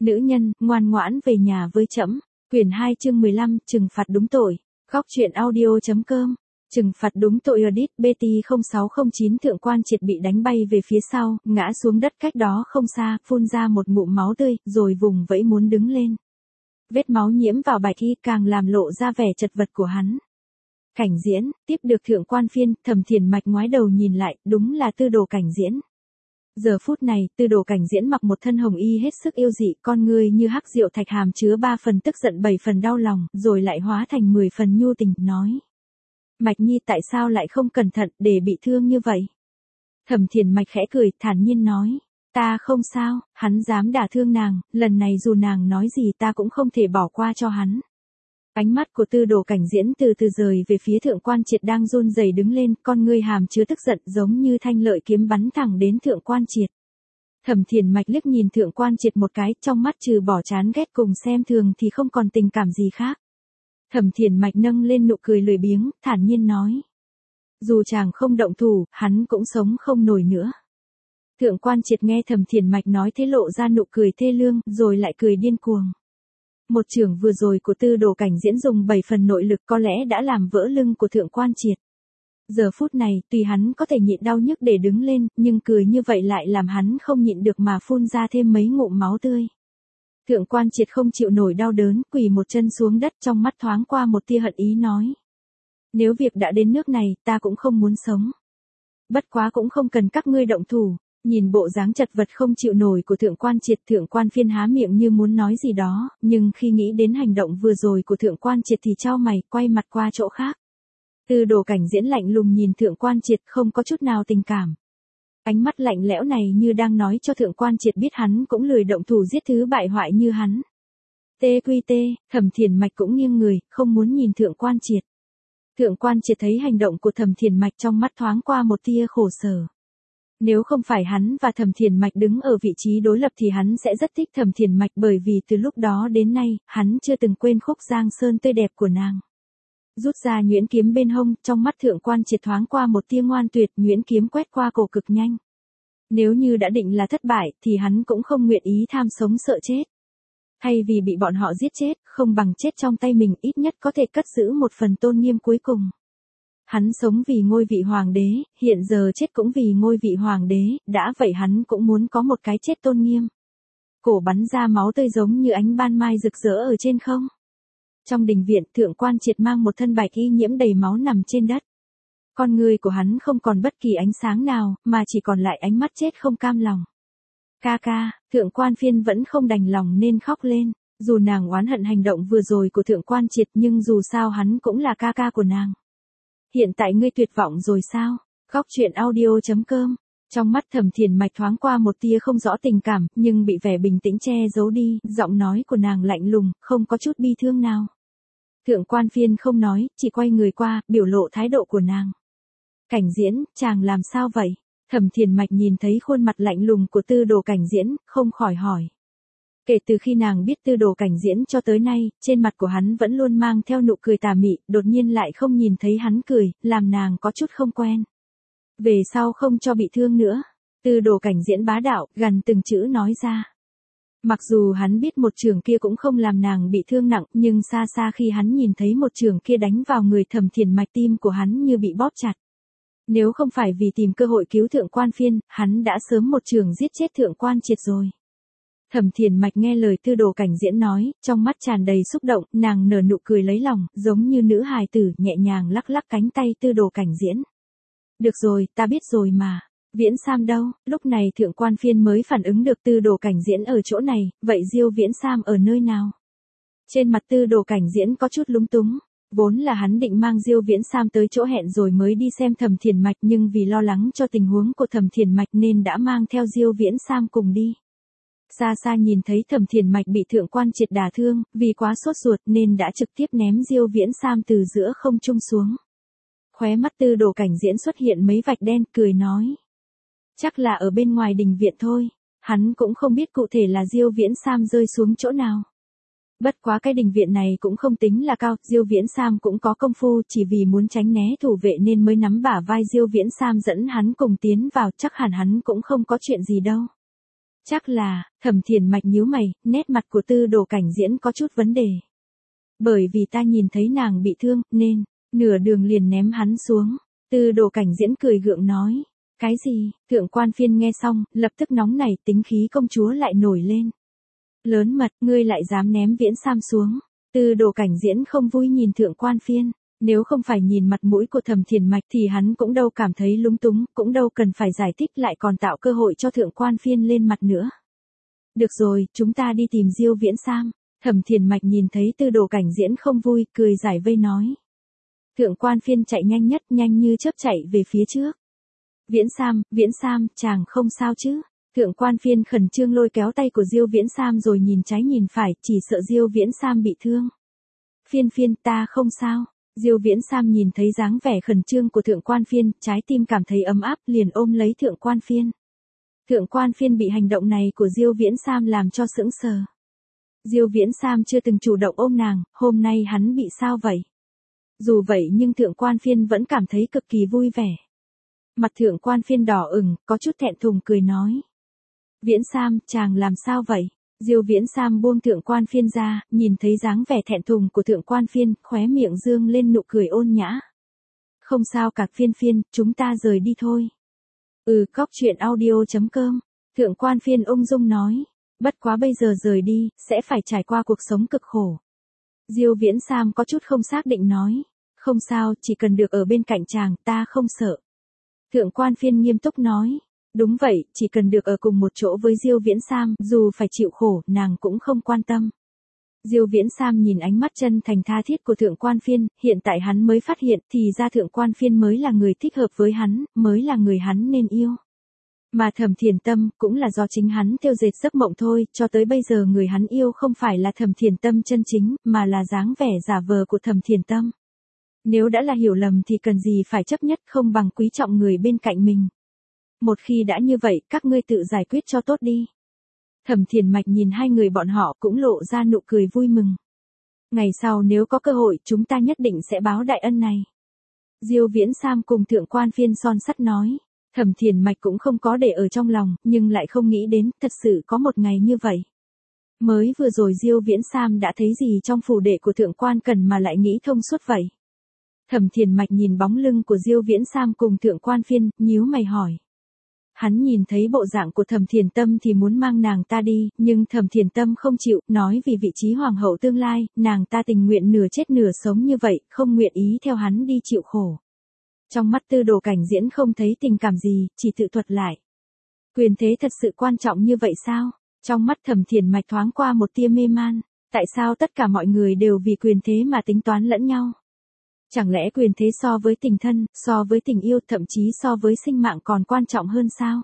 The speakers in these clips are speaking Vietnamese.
Nữ nhân, ngoan ngoãn về nhà với trẫm. Quyển 2 chương 15, trừng phạt đúng tội. Góc truyện audio.com. Trừng phạt đúng tội edit BT 0609 thượng quan triệt bị đánh bay về phía sau, ngã xuống đất cách đó không xa, phun ra một ngụm máu tươi, rồi vùng vẫy muốn đứng lên. Vết máu nhiễm vào bạch y càng làm lộ ra vẻ chật vật của hắn. Cảnh diễn, tiếp được thượng quan phiên, Thẩm Thiền Mạch ngoái đầu nhìn lại, đúng là Tư Đồ Cảnh Diễn. Giờ phút này, Tư Đồ Cảnh Diễn mặc một thân hồng y hết sức yêu dị, con người như hắc diệu thạch hàm chứa 3 phần tức giận 7 phần đau lòng, rồi lại hóa thành 10 phần nhu tình, nói. Mạch Nhi tại sao lại không cẩn thận, để bị thương như vậy? Thẩm Thiền Mạch khẽ cười, thản nhiên nói. Ta không sao, hắn dám đả thương nàng, lần này dù nàng nói gì ta cũng không thể bỏ qua cho hắn. Ánh mắt của Tư Đồ Cảnh Diễn từ từ rời về phía thượng quan triệt đang run rẩy đứng lên, con ngươi hàm chứa tức giận giống như thanh lợi kiếm bắn thẳng đến thượng quan triệt. Thẩm Thiền Mạch liếc nhìn thượng quan triệt một cái, trong mắt trừ bỏ chán ghét cùng xem thường thì không còn tình cảm gì khác. Thẩm Thiền Mạch nâng lên nụ cười lười biếng, thản nhiên nói. Dù chàng không động thủ, hắn cũng sống không nổi nữa. Thượng quan triệt nghe Thẩm Thiền Mạch nói thế lộ ra nụ cười thê lương, rồi lại cười điên cuồng. Một chưởng vừa rồi của Tư Đồ Cảnh Diễn dùng 7 phần nội lực có lẽ đã làm vỡ lưng của thượng quan triệt. Giờ phút này, tuy hắn có thể nhịn đau nhức để đứng lên, nhưng cười như vậy lại làm hắn không nhịn được mà phun ra thêm mấy ngụm máu tươi. Thượng quan triệt không chịu nổi đau đớn, quỳ một chân xuống đất, trong mắt thoáng qua một tia hận ý nói. Nếu việc đã đến nước này, ta cũng không muốn sống. Bất quá cũng không cần các ngươi động thủ. Nhìn bộ dáng chật vật không chịu nổi của thượng quan triệt, thượng quan phiên há miệng như muốn nói gì đó, nhưng khi nghĩ đến hành động vừa rồi của thượng quan triệt thì chau mày, quay mặt qua chỗ khác. Tư Đồ Cảnh Diễn lạnh lùng nhìn thượng quan triệt, không có chút nào tình cảm. Ánh mắt lạnh lẽo này như đang nói cho thượng quan triệt biết hắn cũng lười động thủ giết thứ bại hoại như hắn. TQT, Thẩm Thiền Mạch cũng nghiêng người, không muốn nhìn thượng quan triệt. Thượng quan triệt thấy hành động của Thẩm Thiền Mạch, trong mắt thoáng qua một tia khổ sở. Nếu không phải hắn và Thẩm Thiền Mạch đứng ở vị trí đối lập thì hắn sẽ rất thích Thẩm Thiền Mạch, bởi vì từ lúc đó đến nay, hắn chưa từng quên khúc giang sơn tươi đẹp của nàng. Rút ra nhuyễn kiếm bên hông, trong mắt thượng quan triệt thoáng qua một tia ngoan tuyệt, nhuyễn kiếm quét qua cổ cực nhanh. Nếu như đã định là thất bại, thì hắn cũng không nguyện ý tham sống sợ chết. Thay vì bị bọn họ giết chết, không bằng chết trong tay mình, ít nhất có thể cất giữ một phần tôn nghiêm cuối cùng. Hắn sống vì ngôi vị hoàng đế, hiện giờ chết cũng vì ngôi vị hoàng đế, đã vậy hắn cũng muốn có một cái chết tôn nghiêm. Cổ bắn ra máu tươi giống như ánh ban mai rực rỡ ở trên không. Trong đình viện, thượng quan triệt mang một thân bạch y nhiễm đầy máu nằm trên đất. Con người của hắn không còn bất kỳ ánh sáng nào, mà chỉ còn lại ánh mắt chết không cam lòng. Ca ca, thượng quan phiên vẫn không đành lòng nên khóc lên. Dù nàng oán hận hành động vừa rồi của thượng quan triệt, nhưng dù sao hắn cũng là ca ca của nàng. Hiện tại ngươi tuyệt vọng rồi sao? Góc truyện audio.com. Trong mắt Thẩm Thiền Mạch thoáng qua một tia không rõ tình cảm, nhưng bị vẻ bình tĩnh che giấu đi, giọng nói của nàng lạnh lùng, không có chút bi thương nào. Thượng quan phiên không nói, chỉ quay người qua, biểu lộ thái độ của nàng. Cảnh Diễn, chàng làm sao vậy? Thẩm Thiền Mạch nhìn thấy khuôn mặt lạnh lùng của Tư Đồ Cảnh Diễn, không khỏi hỏi. Kể từ khi nàng biết Tư Đồ Cảnh Diễn cho tới nay, trên mặt của hắn vẫn luôn mang theo nụ cười tà mị, đột nhiên lại không nhìn thấy hắn cười, làm nàng có chút không quen. Về sau không cho bị thương nữa. Tư Đồ Cảnh Diễn bá đạo, gần từng chữ nói ra. Mặc dù hắn biết một chưởng kia cũng không làm nàng bị thương nặng, nhưng xa xa khi hắn nhìn thấy một chưởng kia đánh vào người Thẩm Thiền Mạch, tim của hắn như bị bóp chặt. Nếu không phải vì tìm cơ hội cứu thượng quan phiên, hắn đã sớm một chưởng giết chết thượng quan triệt rồi. Thẩm Thiền Mạch nghe lời Tư Đồ Cảnh Diễn nói, trong mắt tràn đầy xúc động, nàng nở nụ cười lấy lòng, giống như nữ hài tử, nhẹ nhàng lắc lắc cánh tay Tư Đồ Cảnh Diễn. Được rồi, ta biết rồi mà. Viễn Sam đâu? Lúc này thượng quan phiên mới phản ứng được Tư Đồ Cảnh Diễn ở chỗ này, vậy Diêu Viễn Sam ở nơi nào? Trên mặt Tư Đồ Cảnh Diễn có chút lúng túng. Vốn là hắn định mang Diêu Viễn Sam tới chỗ hẹn rồi mới đi xem Thẩm Thiền Mạch, nhưng vì lo lắng cho tình huống của Thẩm Thiền Mạch nên đã mang theo Diêu Viễn Sam cùng đi. Xa xa nhìn thấy Thẩm Thiền Mạch bị thượng quan triệt đả thương, vì quá sốt ruột nên đã trực tiếp ném Diêu Viễn Sam từ giữa không trung xuống. Khóe mắt Tư Đồ Cảnh Diễn xuất hiện mấy vạch đen, cười nói. Chắc là ở bên ngoài đình viện thôi, hắn cũng không biết cụ thể là Diêu Viễn Sam rơi xuống chỗ nào. Bất quá cái đình viện này cũng không tính là cao, Diêu Viễn Sam cũng có công phu, chỉ vì muốn tránh né thủ vệ nên mới nắm bả vai Diêu Viễn Sam dẫn hắn cùng tiến vào, chắc hẳn hắn cũng không có chuyện gì đâu. Chắc là, Thẩm Thiền Mạch nhíu mày, nét mặt của Tư Đồ Cảnh Diễn có chút vấn đề. Bởi vì ta nhìn thấy nàng bị thương, nên, nửa đường liền ném hắn xuống. Tư Đồ Cảnh Diễn cười gượng nói. Cái gì? Thượng quan Phiên nghe xong, lập tức nóng nảy, tính khí công chúa lại nổi lên. Lớn mật, ngươi lại dám ném Viễn Sam xuống. Tư Đồ Cảnh Diễn không vui nhìn Thượng quan Phiên. Nếu không phải nhìn mặt mũi của Thẩm Thiền Mạch thì hắn cũng đâu cảm thấy lúng túng, cũng đâu cần phải giải thích lại còn tạo cơ hội cho Thượng quan Phiên lên mặt nữa. Được rồi, chúng ta đi tìm Diêu Viễn Sam. Thẩm Thiền Mạch nhìn thấy Tư Đồ Cảnh Diễn không vui, cười giải vây nói. Thượng quan Phiên chạy nhanh nhất, nhanh như chớp chạy về phía trước. Viễn Sam, chàng không sao chứ? Thượng quan Phiên khẩn trương lôi kéo tay của Diêu Viễn Sam rồi nhìn trái nhìn phải, chỉ sợ Diêu Viễn Sam bị thương. Phiên, ta không sao. Diêu Viễn Sam nhìn thấy dáng vẻ khẩn trương của Thượng quan Phiên, trái tim cảm thấy ấm áp, liền ôm lấy Thượng quan Phiên. Thượng quan Phiên bị hành động này của Diêu Viễn Sam làm cho sững sờ. Diêu Viễn Sam chưa từng chủ động ôm nàng, hôm nay hắn bị sao vậy? Dù vậy nhưng Thượng quan Phiên vẫn cảm thấy cực kỳ vui vẻ. Mặt Thượng quan Phiên đỏ ửng, có chút thẹn thùng cười nói. Viễn Sam, chàng làm sao vậy? Diêu Viễn Sam buông Thượng quan Phiên ra, nhìn thấy dáng vẻ thẹn thùng của Thượng quan Phiên, khóe miệng dương lên nụ cười ôn nhã. Không sao cả Phiên, chúng ta rời đi thôi. Cóc truyện audio.com. Thượng quan Phiên ung dung nói. Bất quá bây giờ rời đi, sẽ phải trải qua cuộc sống cực khổ. Diêu Viễn Sam có chút không xác định nói. Không sao, chỉ cần được ở bên cạnh chàng, ta không sợ. Thượng quan Phiên nghiêm túc nói. Đúng vậy, chỉ cần được ở cùng một chỗ với Diêu Viễn Sam, dù phải chịu khổ, nàng cũng không quan tâm. Diêu Viễn Sam nhìn ánh mắt chân thành tha thiết của Thượng quan Phiên, hiện tại hắn mới phát hiện, thì ra Thượng quan Phiên mới là người thích hợp với hắn, mới là người hắn nên yêu. Mà Thẩm Thiền Tâm, cũng là do chính hắn thêu dệt giấc mộng thôi, cho tới bây giờ người hắn yêu không phải là Thẩm Thiền Tâm chân chính, mà là dáng vẻ giả vờ của Thẩm Thiền Tâm. Nếu đã là hiểu lầm thì cần gì phải chấp nhất, không bằng quý trọng người bên cạnh mình. Một khi đã như vậy, các ngươi tự giải quyết cho tốt đi. Thẩm Thiền Mạch nhìn hai người bọn họ cũng lộ ra nụ cười vui mừng. Ngày sau nếu có cơ hội, chúng ta nhất định sẽ báo đại ân này. Diêu Viễn Sam cùng Thượng quan Phiên son sắt nói. Thẩm Thiền Mạch cũng không có để ở trong lòng, nhưng lại không nghĩ đến, thật sự có một ngày như vậy. Mới vừa rồi Diêu Viễn Sam đã thấy gì trong phủ đệ của Thượng quan Cần mà lại nghĩ thông suốt vậy? Thẩm Thiền Mạch nhìn bóng lưng của Diêu Viễn Sam cùng Thượng quan Phiên, nhíu mày hỏi. Hắn nhìn thấy bộ dạng của Thẩm Thiền Tâm thì muốn mang nàng ta đi, nhưng Thẩm Thiền Tâm không chịu, nói vì vị trí hoàng hậu tương lai, nàng ta tình nguyện nửa chết nửa sống như vậy, không nguyện ý theo hắn đi chịu khổ. Trong mắt Tư Đồ Cảnh Diễn không thấy tình cảm gì, chỉ tự thuật lại. Quyền thế thật sự quan trọng như vậy sao? Trong mắt Thẩm Thiền Mạch thoáng qua một tia mê man, tại sao tất cả mọi người đều vì quyền thế mà tính toán lẫn nhau? Chẳng lẽ quyền thế so với tình thân, so với tình yêu, thậm chí so với sinh mạng còn quan trọng hơn sao?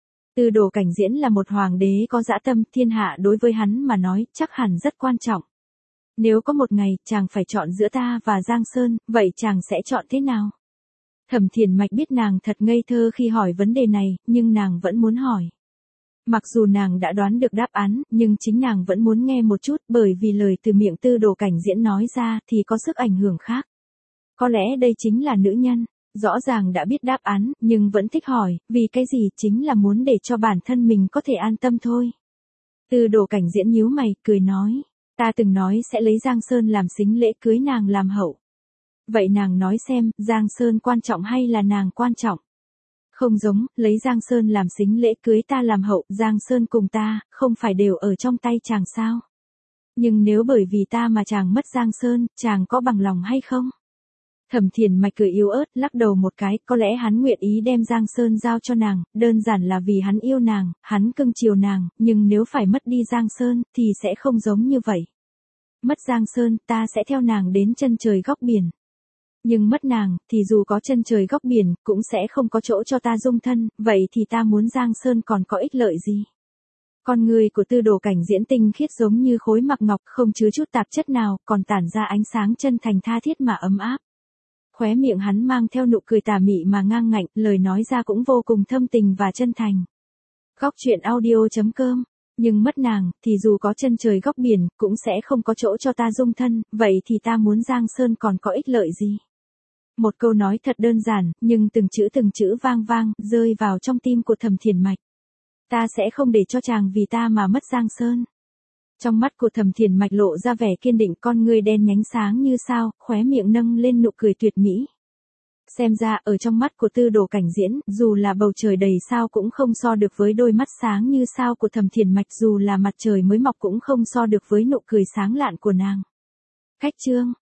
Tư Đồ Cảnh Diễn là một hoàng đế có dã tâm, thiên hạ đối với hắn mà nói chắc hẳn rất quan trọng. Nếu có một ngày chàng phải chọn giữa ta và Giang Sơn, vậy chàng sẽ chọn thế nào? Thẩm Thiền Mạch biết nàng thật ngây thơ khi hỏi vấn đề này, nhưng nàng vẫn muốn hỏi. Mặc dù nàng đã đoán được đáp án, nhưng chính nàng vẫn muốn nghe một chút, bởi vì lời từ miệng Tư Đồ Cảnh Diễn nói ra thì có sức ảnh hưởng khác. Có lẽ đây chính là nữ nhân, rõ ràng đã biết đáp án, nhưng vẫn thích hỏi, vì cái gì, chính là muốn để cho bản thân mình có thể an tâm thôi. Tư Đồ Cảnh Diễn nhíu mày, cười nói, ta từng nói sẽ lấy Giang Sơn làm sính lễ cưới nàng làm hậu. Vậy nàng nói xem, Giang Sơn quan trọng hay là nàng quan trọng? Không giống, lấy Giang Sơn làm sính lễ cưới ta làm hậu, Giang Sơn cùng ta, không phải đều ở trong tay chàng sao? Nhưng nếu bởi vì ta mà chàng mất Giang Sơn, chàng có bằng lòng hay không? Thẩm Thiền Mạch cười yếu ớt, lắc đầu một cái, có lẽ hắn nguyện ý đem Giang Sơn giao cho nàng, đơn giản là vì hắn yêu nàng, hắn cưng chiều nàng, nhưng nếu phải mất đi Giang Sơn, thì sẽ không giống như vậy. Mất Giang Sơn, ta sẽ theo nàng đến chân trời góc biển. Nhưng mất nàng, thì dù có chân trời góc biển, cũng sẽ không có chỗ cho ta dung thân, vậy thì ta muốn Giang Sơn còn có ích lợi gì? Con người của Tư Đồ Cảnh Diễn tinh khiết giống như khối mặc ngọc, không chứa chút tạp chất nào, còn tản ra ánh sáng chân thành tha thiết mà ấm áp. Khóe miệng hắn mang theo nụ cười tà mị mà ngang ngạnh, lời nói ra cũng vô cùng thâm tình và chân thành. Góc truyện audio.com. Nhưng mất nàng, thì dù có chân trời góc biển, cũng sẽ không có chỗ cho ta dung thân, vậy thì ta muốn Giang Sơn còn có ích lợi gì? Một câu nói thật đơn giản, nhưng từng chữ vang vang, rơi vào trong tim của Thẩm Thiền Mạch. Ta sẽ không để cho chàng vì ta mà mất Giang Sơn. Trong mắt của Thẩm Thiền Mạch lộ ra vẻ kiên định, con ngươi đen nhánh sáng như sao, khóe miệng nâng lên nụ cười tuyệt mỹ. Xem ra ở trong mắt của Tư Đồ Cảnh Diễn, dù là bầu trời đầy sao cũng không so được với đôi mắt sáng như sao của Thẩm Thiền Mạch, dù là mặt trời mới mọc cũng không so được với nụ cười sáng lạn của nàng. Khách chương